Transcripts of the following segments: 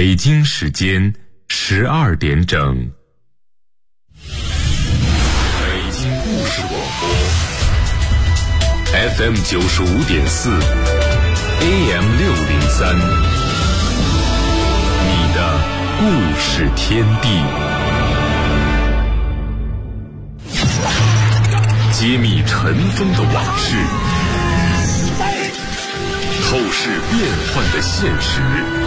北京时间12点整。北京故事广播 FM 95.4 AM 603，你的故事天地。揭秘尘封的往事，透视变幻的现实，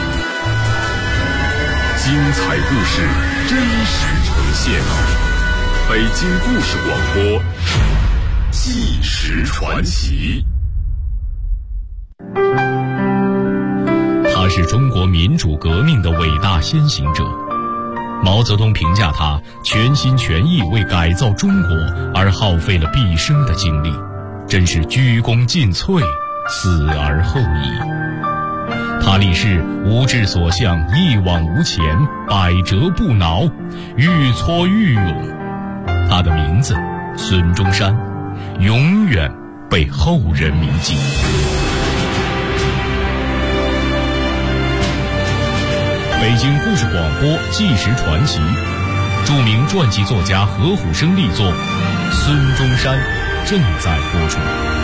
精彩故事真实呈现。北京故事广播，纪实传奇。 他是中国民主革命的伟大先行者。毛泽东评价他全心全意为改造中国而耗费了毕生的精力，真是鞠躬尽瘁，死而后已。他立誓无志所向，一往无前，百折不挠，愈挫愈勇。他的名字孙中山，永远被后人铭记。北京故事广播纪实传奇，著名传记作家何虎生力作《孙中山》正在播出。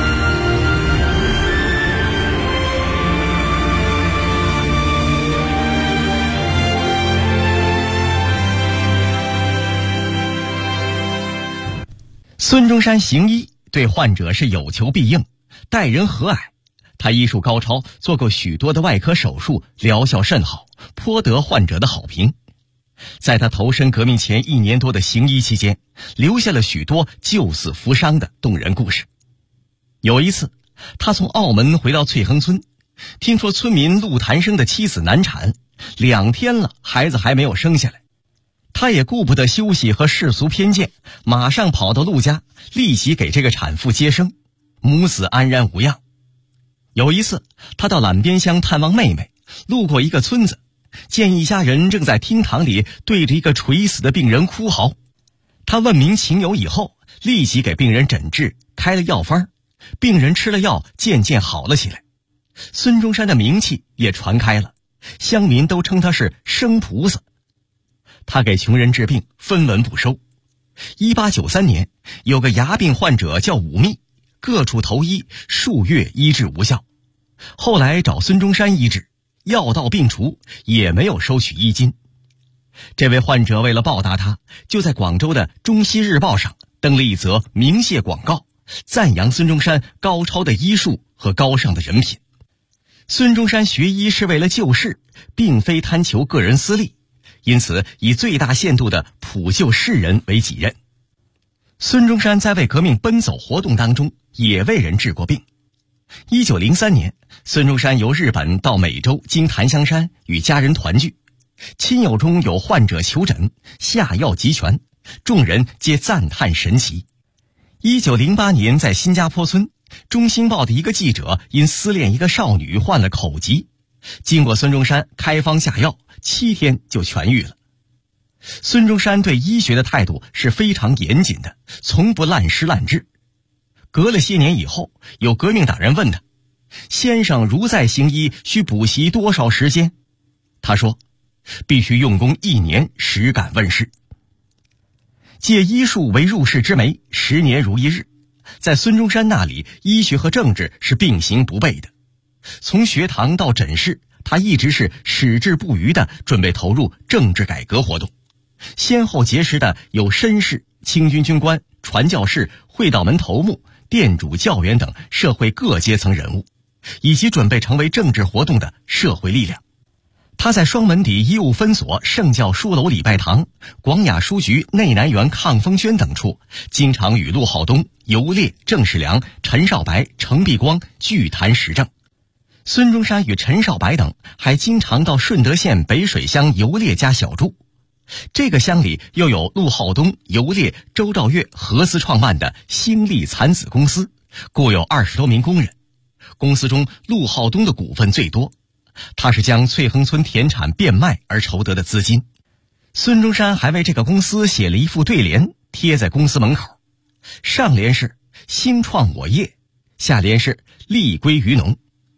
孙中山行医对患者是有求必应，待人和蔼。他医术高超，做过许多的外科手术，疗效甚好，颇得患者的好评。在他投身革命前1年多的行医期间，留下了许多救死扶伤的动人故事。有一次，他从澳门回到翠亨村，听说村民陆谭生的妻子难产，2天了，孩子还没有生下来。他也顾不得休息和世俗偏见，马上跑到陆家，立即给这个产妇接生，母子安然无恙。有一次，他到榄边乡探望妹妹，路过一个村子，见一家人正在厅堂里对着一个垂死的病人哭嚎。他问明情由以后，立即给病人诊治，开了药方，病人吃了药，渐渐好了起来。孙中山的名气也传开了，乡民都称他是生菩萨。他给穷人治病，分文不收。1893年，有个牙病患者叫武密，各处投医，数月医治无效。后来找孙中山医治，药到病除，也没有收取医金。这位患者为了报答他，就在广州的《中西日报》上登了一则鸣谢广告，赞扬孙中山高超的医术和高尚的人品。孙中山学医是为了救世，并非贪求个人私利，因此以最大限度的普救世人为己任。孙中山在为革命奔走活动当中也为人治过病。1903年，孙中山由日本到美洲经檀香山与家人团聚，亲友中有患者求诊，下药极全，众人皆赞叹神奇。1908年，在新加坡村，中新报的一个记者因私恋一个少女患了口疾，经过孙中山开方下药，7天就痊愈了。孙中山对医学的态度是非常严谨的，从不滥施滥治。隔了些年以后，有革命党人问他，先生如在行医，需补习多少时间？他说，必须用功1年，实敢问世。借医术为入世之媒，10年如一日。在孙中山那里，医学和政治是并行不悖的。从学堂到诊室，他一直是矢志不渝地准备投入政治改革活动。先后结识的有绅士、清军军官、传教士、会道门头目、店主、教员等社会各阶层人物，以及准备成为政治活动的社会力量。他在双门底医务分所、圣教书楼礼拜堂、广雅书局内南园抗风轩等处，经常与陆浩东、游烈、郑世良、陈少白、程璧光聚谈时政。孙中山与陈少白等还经常到顺德县北水乡游烈家小住。这个乡里又有陆浩东、游烈、周兆岳合资创办的兴利蚕子公司，雇有20多名工人。公司中陆浩东的股份最多，他是将翠亨村田产变卖而筹得的资金。孙中山还为这个公司写了一副对联，贴在公司门口，上联是兴创我业，下联是利归于农。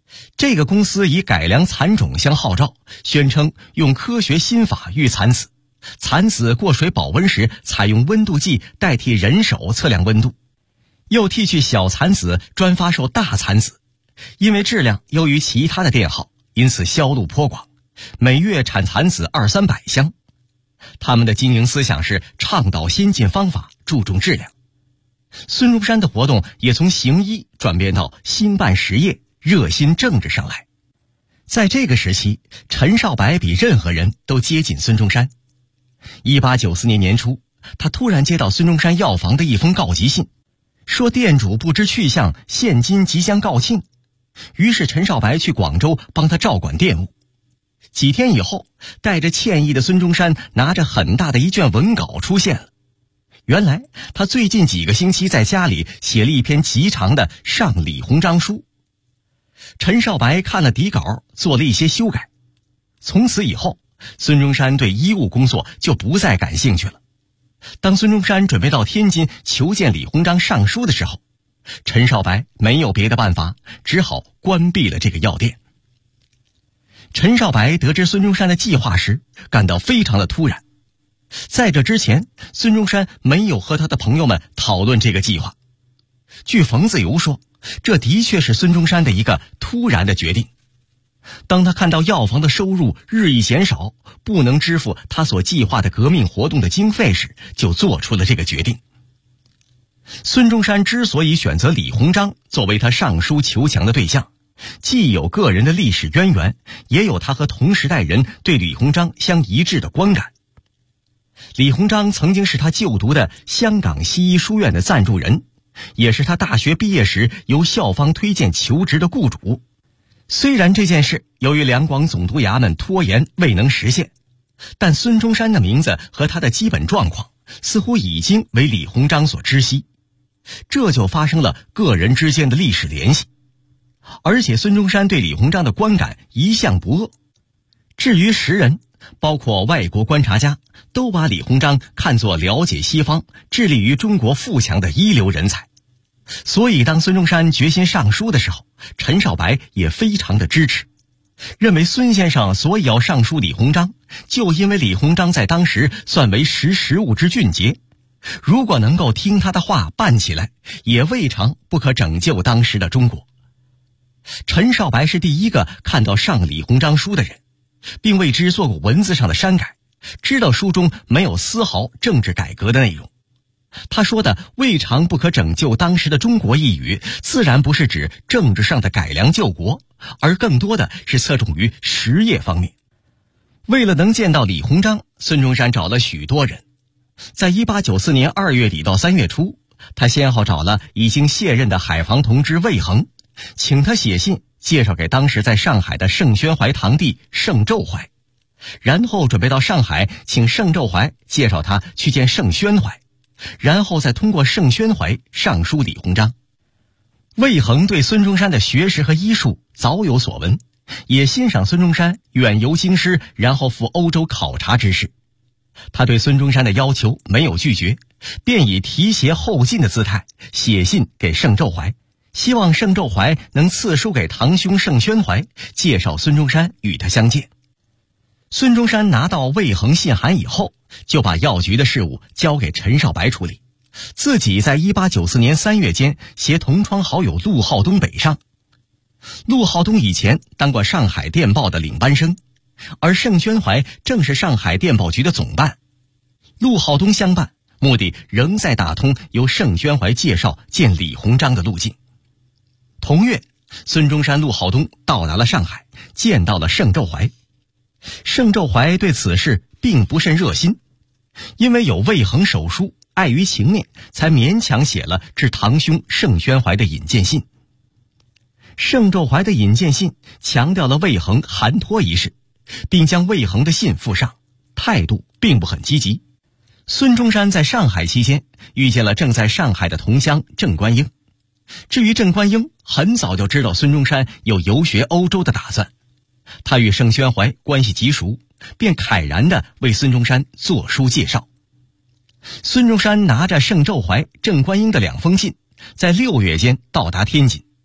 这个公司以改良蚕种相号召，宣称用科学新法育蚕子，蚕子过水保温时采用温度计代替人手测量温度，又替去小蚕子专发售大蚕子，因为质量优于其他的店号，因此销路颇广，每月产蚕子200-300箱。他们的经营思想是倡导先进方法，注重质量。孙中山的活动也从行医转变到兴办实业，热心政治上来。在这个时期，陈少白比任何人都接近孙中山。1894年年初，他突然接到孙中山药房的一封告急信，说店主不知去向，现今即将告罄。于是陈少白去广州帮他照管店务。几天以后，带着歉意的孙中山拿着很大的一卷文稿出现了。原来他最近几个星期在家里写了一篇极长的上李鸿章书。陈少白看了底稿，做了一些修改。从此以后，孙中山对医务工作就不再感兴趣了。当孙中山准备到天津求见李鸿章上书的时候，陈少白没有别的办法，只好关闭了这个药店。陈少白得知孙中山的计划时，感到非常的突然。在这之前，孙中山没有和他的朋友们讨论这个计划。据冯自由说，这的确是孙中山的一个突然的决定。当他看到药房的收入日益减少，不能支付他所计划的革命活动的经费时，就做出了这个决定。孙中山之所以选择李鸿章作为他上书求强的对象，既有个人的历史渊源，也有他和同时代人对李鸿章相一致的观感。李鸿章曾经是他就读的香港西医书院的赞助人，也是他大学毕业时由校方推荐求职的雇主。虽然这件事由于两广总督衙门拖延未能实现，但孙中山的名字和他的基本状况似乎已经为李鸿章所知悉，这就发生了个人之间的历史联系。而且孙中山对李鸿章的观感一向不恶。至于时人，包括外国观察家，都把李鸿章看作了解西方、致力于中国富强的一流人才。所以当孙中山决心上书的时候，陈少白也非常的支持，认为孙先生所以要上书李鸿章，就因为李鸿章在当时算为识物之俊杰，如果能够听他的话办起来，也未尝不可拯救当时的中国。陈少白是第一个看到上李鸿章书的人，并为之做过文字上的删改，知道书中没有丝毫政治改革的内容。他说的未尝不可拯救当时的中国一语，自然不是指政治上的改良救国，而更多的是侧重于实业方面。为了能见到李鸿章，孙中山找了许多人。在1894年2月底到3月初，他先后找了已经卸任的海防同知魏恒，请他写信介绍给当时在上海的盛宣怀堂弟盛肇怀，然后准备到上海请盛肇怀介绍他去见盛宣怀，然后再通过盛宣怀上书李鸿章。魏恒对孙中山的学识和医术早有所闻，也欣赏孙中山远游京师然后赴欧洲考察之事。他对孙中山的要求没有拒绝，便以提携后进的姿态写信给盛肇怀，希望盛肇怀能赐书给堂兄盛宣怀，介绍孙中山与他相见。孙中山拿到魏恒信函以后，就把药局的事务交给陈少白处理，自己在1894年3月间携同窗好友陆浩东北上。陆浩东以前当过上海电报的领班生，而盛宣怀正是上海电报局的总办。陆浩东相伴，目的仍在打通由盛宣怀介绍见李鸿章的路径。同月，孙中山、陆浩东到达了上海，见到了盛肇怀。盛肇怀对此事并不甚热心，因为有魏恒手书，碍于情面，才勉强写了致堂兄盛宣怀的引荐信。盛肇怀的引荐信强调了魏恒寒托一事，并将魏恒的信附上，态度并不很积极。孙中山在上海期间遇见了正在上海的同乡郑观应。至于郑观应，很早就知道孙中山有游学欧洲的打算，他与盛宣怀关系极熟，便慨然地为孙中山作书介绍。孙中山拿着盛肇怀、郑观应的2封信，在6月间到达天津。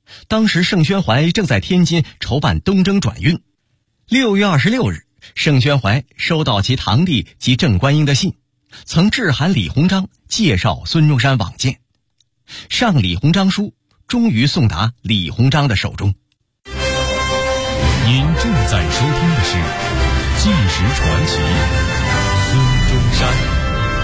当时盛宣怀正在天津筹办东征转运。6月26日，盛宣怀收到其堂弟及郑观应的信，曾致函李鸿章介绍孙中山往见。上李鸿章书终于送达李鸿章的手中。 您正在收听的是《纪实传奇》，孙中山。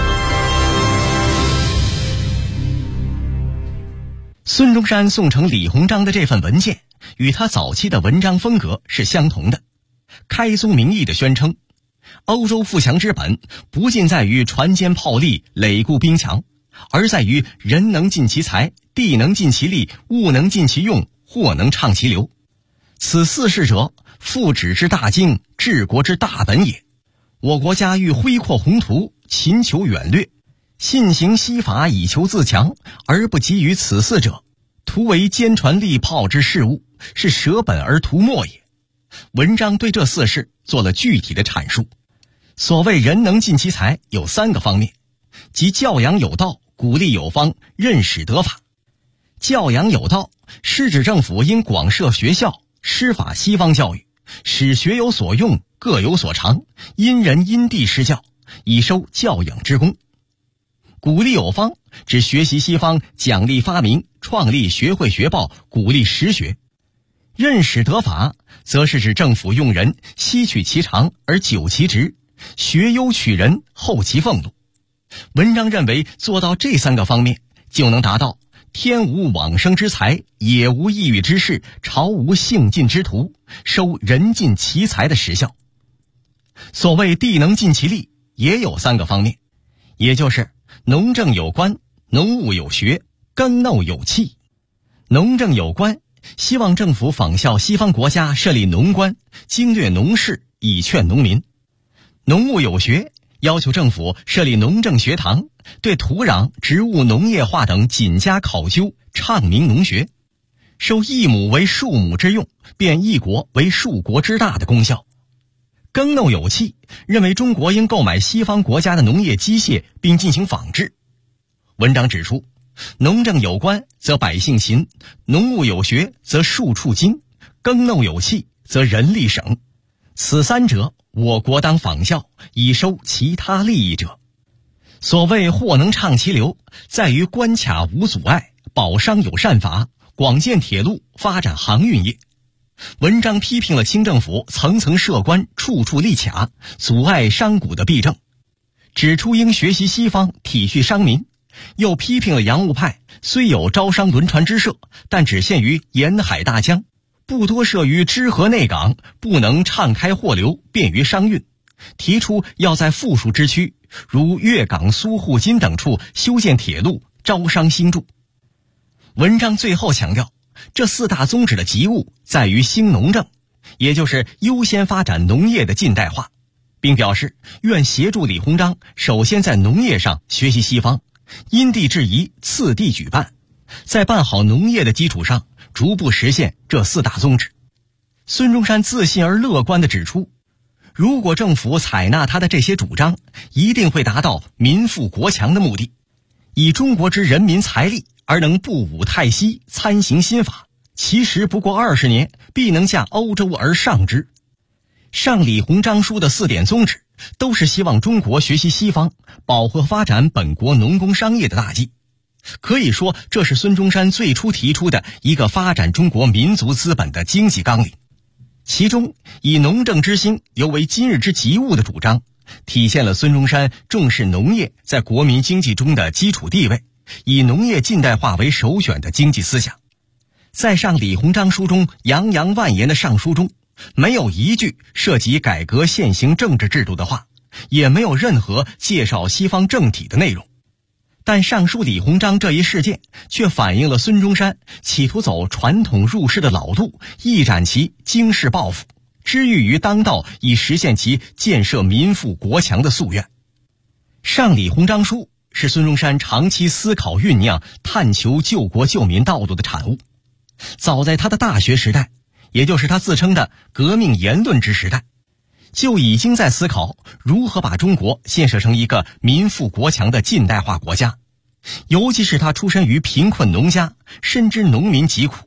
孙中山送呈李鸿章的这份文件，与他早期的文章风格是相同的。开宗明义地宣称，欧洲富强之本不尽在于船坚炮利、垒固兵强，而在于人能尽其才，地能尽其力，物能尽其用，货能畅其流。此四事者，复旨之大经，治国之大本也。我国家欲恢阔宏图，勤求远略，信行西法以求自强，而不及于此四者，图为坚船利炮之事物，是舍本而图末也。文章对这四事做了具体的阐述。所谓人能尽其才有3个方面，即教养有道，鼓励有方，任使得法。教养有道是指政府应广设学校，施法西方教育，使学有所用，各有所长，因人因地施教，以收教养之功。鼓励有方指学习西方，奖励发明，创立学会学报，鼓励实学。任使得法则是指政府用人，吸取其长而久其职，学优取人，厚其俸禄。文章认为做到这3个方面，就能达到天无往生之才，野无异域之事，朝无兴尽之徒，收人尽其才的实效。所谓地能尽其力，也有3个方面，也就是农政有官，农务有学，耕耨有器。农政有官，希望政府仿效西方国家设立农官，经略农事，以劝农民。农务有学，要求政府设立农政学堂，对土壤、植物、农业化等紧加考究，倡明农学，收一亩为数亩之用，变一国为数国之大的功效。耕耨有器，认为中国应购买西方国家的农业机械，并进行仿制。文章指出，农政有官则百姓勤，农务有学则庶处精，耕耨有器则人力省。此3者，我国当仿效，以收其他利益者。所谓货能畅其流，在于关卡无阻碍，保商有善法，广建铁路，发展航运业。文章批评了清政府层层设关，处处立卡，阻碍商贾的弊政，指出应学习西方，体恤商民。又批评了洋务派虽有招商轮船之设，但只限于沿海大江，不多设于支河内港，不能畅开货流，便于商运。提出要在附属之区，如粤港、苏沪、津等处修建铁路，招商兴筑。文章最后强调，这4大宗旨的急务在于兴农政，也就是优先发展农业的近代化，并表示愿协助李鸿章首先在农业上学习西方，因地制宜，次第举办，在办好农业的基础上，逐步实现这4大宗旨。孙中山自信而乐观地指出，如果政府采纳他的这些主张，一定会达到民富国强的目的。以中国之人民财力而能不武泰西，参行新法，其实不过20年，必能驾欧洲而上之。上李鸿章书的4点宗旨，都是希望中国学习西方，保护发展本国农工商业的大计。可以说，这是孙中山最初提出的一个发展中国民族资本的经济纲领。其中以农政之兴尤为今日之急务的主张，体现了孙中山重视农业在国民经济中的基础地位，以农业近代化为首选的经济思想。在上李鸿章书中洋洋万言的上书中，没有一句涉及改革现行政治制度的话，也没有任何介绍西方政体的内容。但上书李鸿章这一事件，却反映了孙中山企图走传统入世的老路，一展其经世抱负，知遇于当道，以实现其建设民富国强的夙愿。上李鸿章书是孙中山长期思考酝酿、探求救国救民道路的产物。早在他的大学时代，也就是他自称的革命言论之时代，就已经在思考如何把中国建设成一个民富国强的近代化国家。尤其是他出身于贫困农家，深知农民疾苦，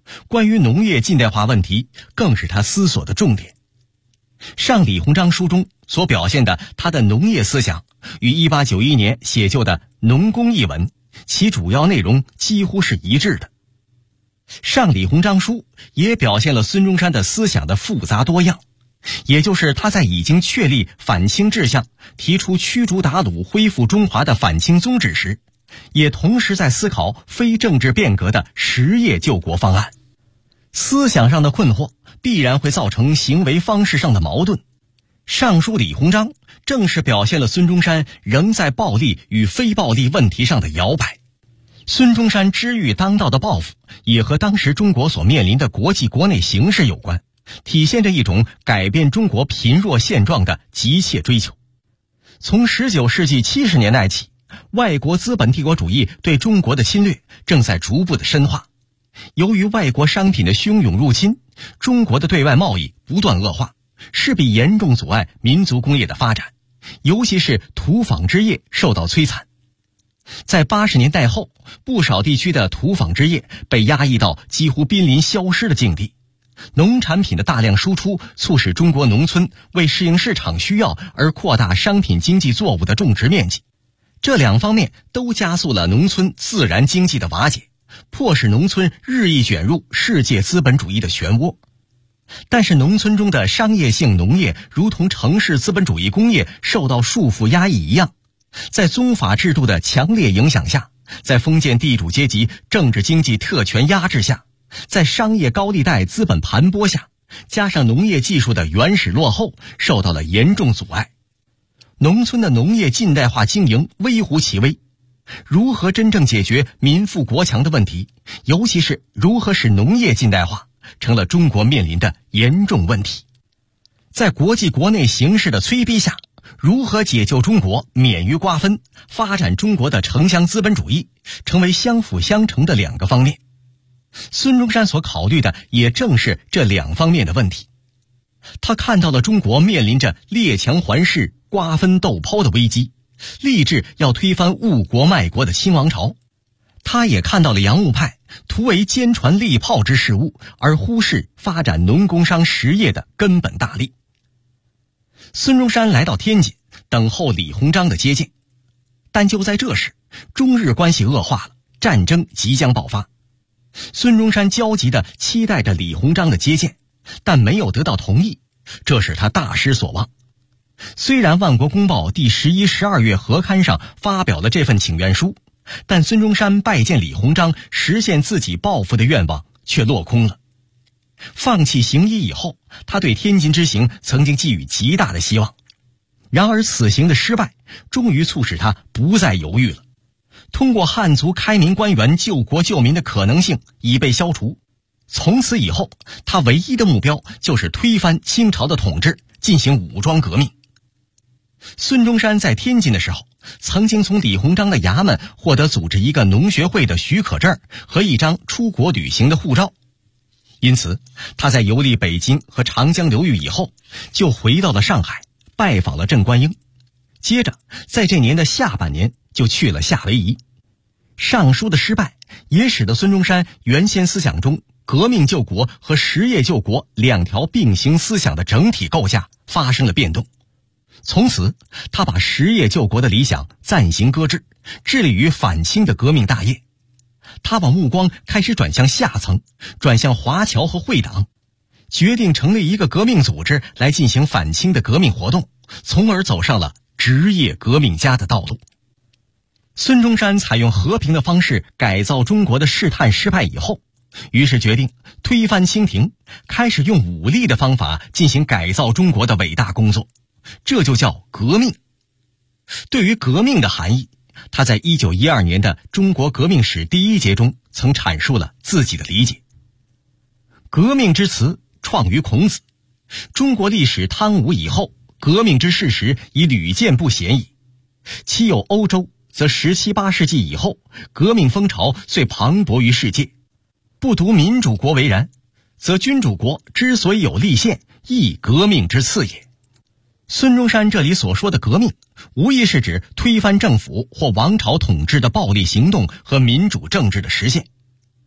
关于农业近代化问题更是他思索的重点。上李鸿章书中所表现的他的农业思想，与1891年写就的《农工》一文，其主要内容几乎是一致的。上李鸿章书也表现了孙中山的思想的复杂多样，也就是他在已经确立反清志向，提出驱逐鞑虏、恢复中华的反清宗旨时，也同时在思考非政治变革的实业救国方案。思想上的困惑必然会造成行为方式上的矛盾。上书李鸿章正是表现了孙中山仍在暴力与非暴力问题上的摇摆。孙中山知遇当道的抱负也和当时中国所面临的国际国内形势有关，体现着一种改变中国贫弱现状的急切追求。从19世纪70年代起，外国资本帝国主义对中国的侵略正在逐步的深化。由于外国商品的汹涌入侵，中国的对外贸易不断恶化，势必严重阻碍民族工业的发展，尤其是土纺织业受到摧残。在80年代后，不少地区的土纺织业被压抑到几乎濒临消失的境地。农产品的大量输出促使中国农村为适应市场需要而扩大商品经济作物的种植面积，这两方面都加速了农村自然经济的瓦解，迫使农村日益卷入世界资本主义的漩涡。但是农村中的商业性农业如同城市资本主义工业受到束缚压抑一样，在宗法制度的强烈影响下，在封建地主阶级政治经济特权压制下，在商业高利贷资本盘剥下，加上农业技术的原始落后，受到了严重阻碍。农村的农业近代化经营微乎其微，如何真正解决民富国强的问题，尤其是如何使农业近代化，成了中国面临的严重问题。在国际国内形势的催逼下，如何解救中国免于瓜分，发展中国的城乡资本主义，成为相辅相成的两个方面。孙中山所考虑的也正是这两方面的问题。他看到了中国面临着列强环视、瓜分斗抛的危机，立志要推翻误国卖国的清王朝。他也看到了洋务派图为坚船利炮之事务，而忽视发展农工商实业的根本大利。孙中山来到天津，等候李鸿章的接见。但就在这时，中日关系恶化了，战争即将爆发。孙中山焦急地期待着李鸿章的接见，但没有得到同意，这使他大失所望。虽然《万国公报》第11、12月合刊上发表了这份请愿书，但孙中山拜见李鸿章实现自己抱负的愿望却落空了。放弃行医以后，他对天津之行曾经寄予极大的希望。然而此行的失败终于促使他不再犹豫了。通过汉族开明官员救国救民的可能性已被消除，从此以后，他唯一的目标就是推翻清朝的统治，进行武装革命。孙中山在天津的时候，曾经从李鸿章的衙门获得组织一个农学会的许可证和一张出国旅行的护照。因此，他在游历北京和长江流域以后，就回到了上海，拜访了郑观应。接着，在这年的下半年就去了夏威夷。上书的失败也使得孙中山原先思想中革命救国和实业救国两条并行思想的整体构架发生了变动。从此，他把实业救国的理想暂行搁置，致力于反清的革命大业。他把目光开始转向下层，转向华侨和会党，决定成立一个革命组织来进行反清的革命活动，从而走上了职业革命家的道路。孙中山采用和平的方式改造中国的试探失败以后，于是决定推翻清廷，开始用武力的方法进行改造中国的伟大工作，这就叫革命。对于革命的含义，他在1912年的《中国革命史》第1节中曾阐述了自己的理解。革命之词创于孔子，中国历史汤武以后，革命之事实已屡见不鲜矣。其有欧洲，则17、18世纪以后，革命风潮遂磅礴于世界。不独民主国为然，则君主国之所以有立宪，亦革命之次也。孙中山这里所说的革命，无疑是指推翻政府或王朝统治的暴力行动和民主政治的实现。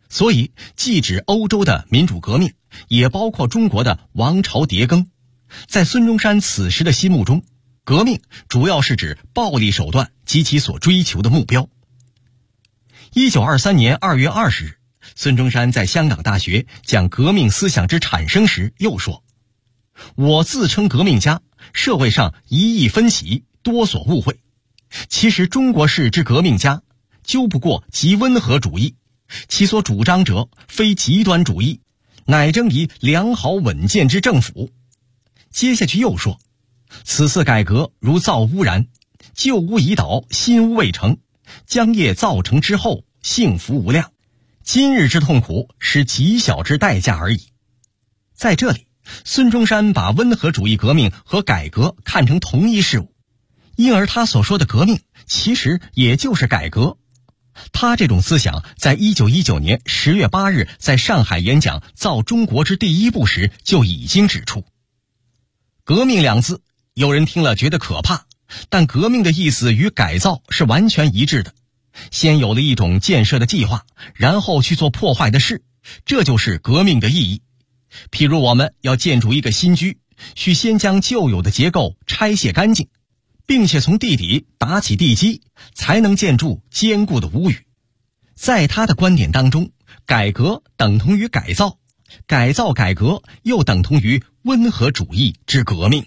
所以既指欧洲的民主革命，也包括中国的王朝迭更。在孙中山此时的心目中，革命主要是指暴力手段及其所追求的目标。1923年2月20日，孙中山在香港大学讲革命思想之产生时又说，我自称革命家，社会上一意分歧，多所误会。其实中国式之革命家，究不过极温和主义，其所主张者非极端主义，乃争以良好稳健之政府。接下去又说，此次改革如造屋然，旧屋已倒，新屋未成，将业造成之后，幸福无量。今日之痛苦是极小之代价而已。在这里，孙中山把温和主义革命和改革看成同一事物，因而他所说的革命其实也就是改革。他这种思想在1919年10月8日在上海演讲造中国之第一步时就已经指出。革命两字，有人听了觉得可怕，但革命的意思与改造是完全一致的。先有了一种建设的计划，然后去做破坏的事，这就是革命的意义。譬如我们要建筑一个新居，需先将旧有的结构拆卸干净，并且从地底打起地基，才能建筑坚固的屋宇。在他的观点当中，改革等同于改造，改造改革又等同于温和主义之革命。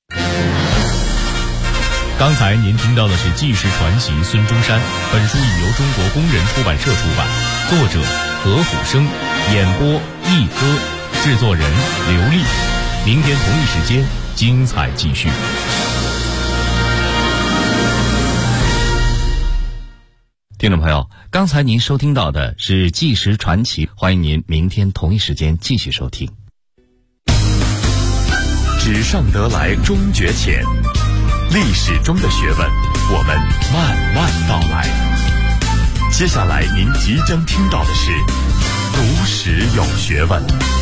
刚才您听到的是纪实传奇孙中山，本书已由中国工人出版社出版，作者何虎生，演播一哥，制作人刘丽。明天同一时间精彩继续。 听众朋友，刚才您收听到的是纪实传奇，欢迎您明天同一时间继续收听。 纸上得来终觉浅，历史中的学问，我们慢慢道来。接下来您即将听到的是读史有学问。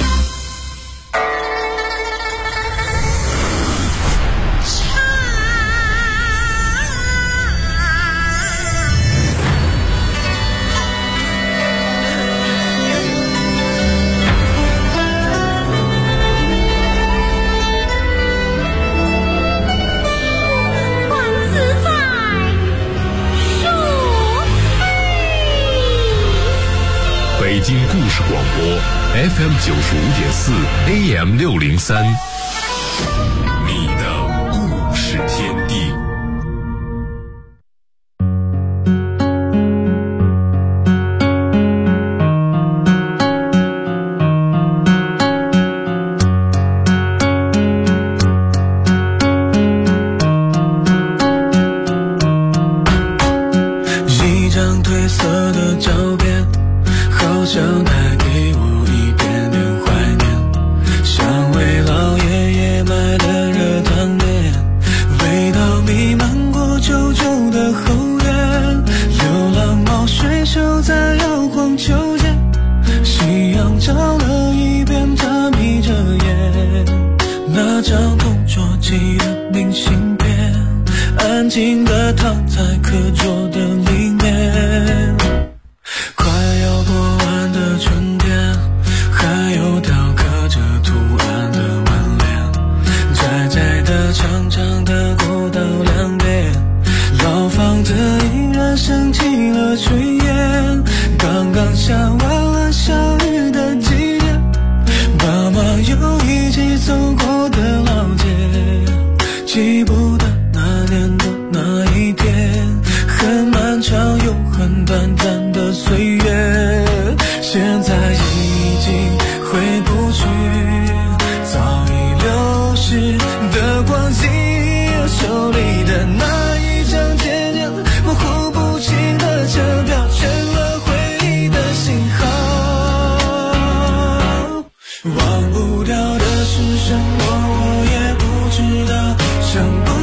北京故事广播 FM 95.4 AM 603，你的故事天地。 一张褪色的照片，好像带给我一点点怀念，像为老爷爷买的热汤面，味道弥漫过旧旧的后院，流浪猫睡熟在摇晃秋千，夕阳照了一遍，它眯着眼，那张同桌寄的明信片，安静地躺在课桌的里面。快要过完的春天，还有雕刻着图案的门帘，窄窄的长长的过道两边，老房子依然升起了炊烟，刚刚下完了小雨的季节，爸妈又一起走过的老街，记不得那年的那一天，很漫长又很短暂的岁月，现在已经回不去，早已流逝的光阴，手里的那一张渐渐模糊不清的车票，成了回忆的信号。忘不掉的是什么，我也不知道，想不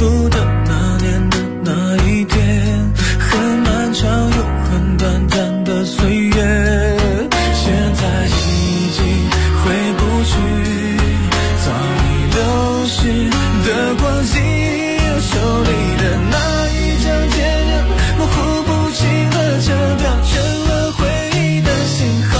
福的那年的那一天，很漫长又很短暂的岁月，现在已经回不去早已流逝的光景，手里的那一张渐渐模糊不清的车票，成了回忆的信号。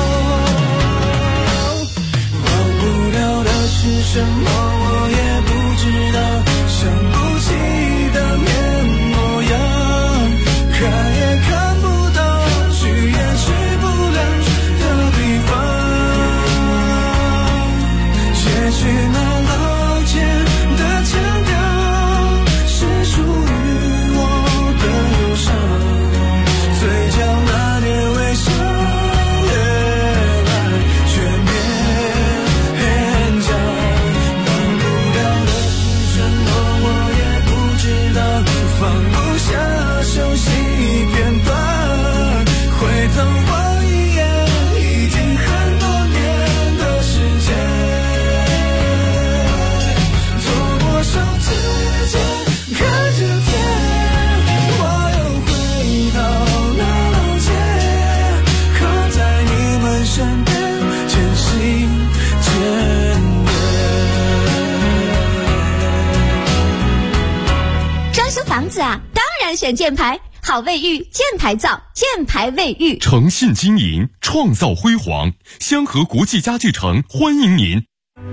忘不了的是什么，我也不知道，想不起的面模样，看也看不到，去也去不了的地方，也许那老街的腔调是属于我的忧伤，嘴角那点微笑越来越勉强，忘不了的是什么，我也不知道，放不下熟悉片段，回头望一眼，已经很多年的时间，做过手指尖看着天，我又回到那老街，靠在你们身边，渐行渐远。 装修房子啊，当然选箭牌，好卫浴，箭牌造，箭牌卫浴。 诚信经营，创造辉煌。香河国际家具城欢迎您。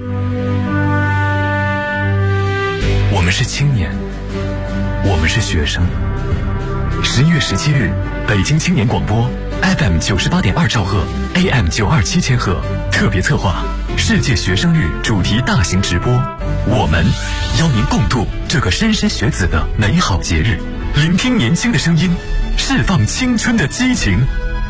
我们是青年，我们是学生。11月17日，北京青年广播 FM 98.2兆赫 AM 927千赫特别策划世界学生日主题大型直播，我们邀您共度这个莘莘学子的美好节日，聆听年轻的声音，释放青春的激情。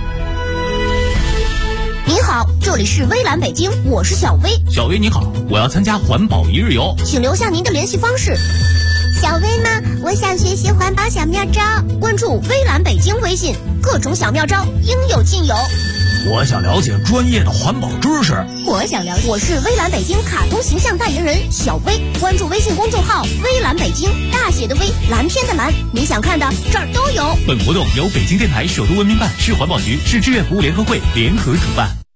你好，这里是微蓝北京，我是小薇。 小薇你好，我要参加环保一日游， 请留下您的联系方式。 小薇呢？我想学习环保小妙招， 关注微蓝北京微信，各种小妙招应有尽有。 我想了解专业的环保知识。 我想了解，我是微蓝北京卡通形象代言人小薇，关注微信公众号微蓝北京，大写的微，蓝天的蓝，你想看的这儿都有。 本活动由北京电台首都文明办、市环保局、市志愿服务联合会联合主办。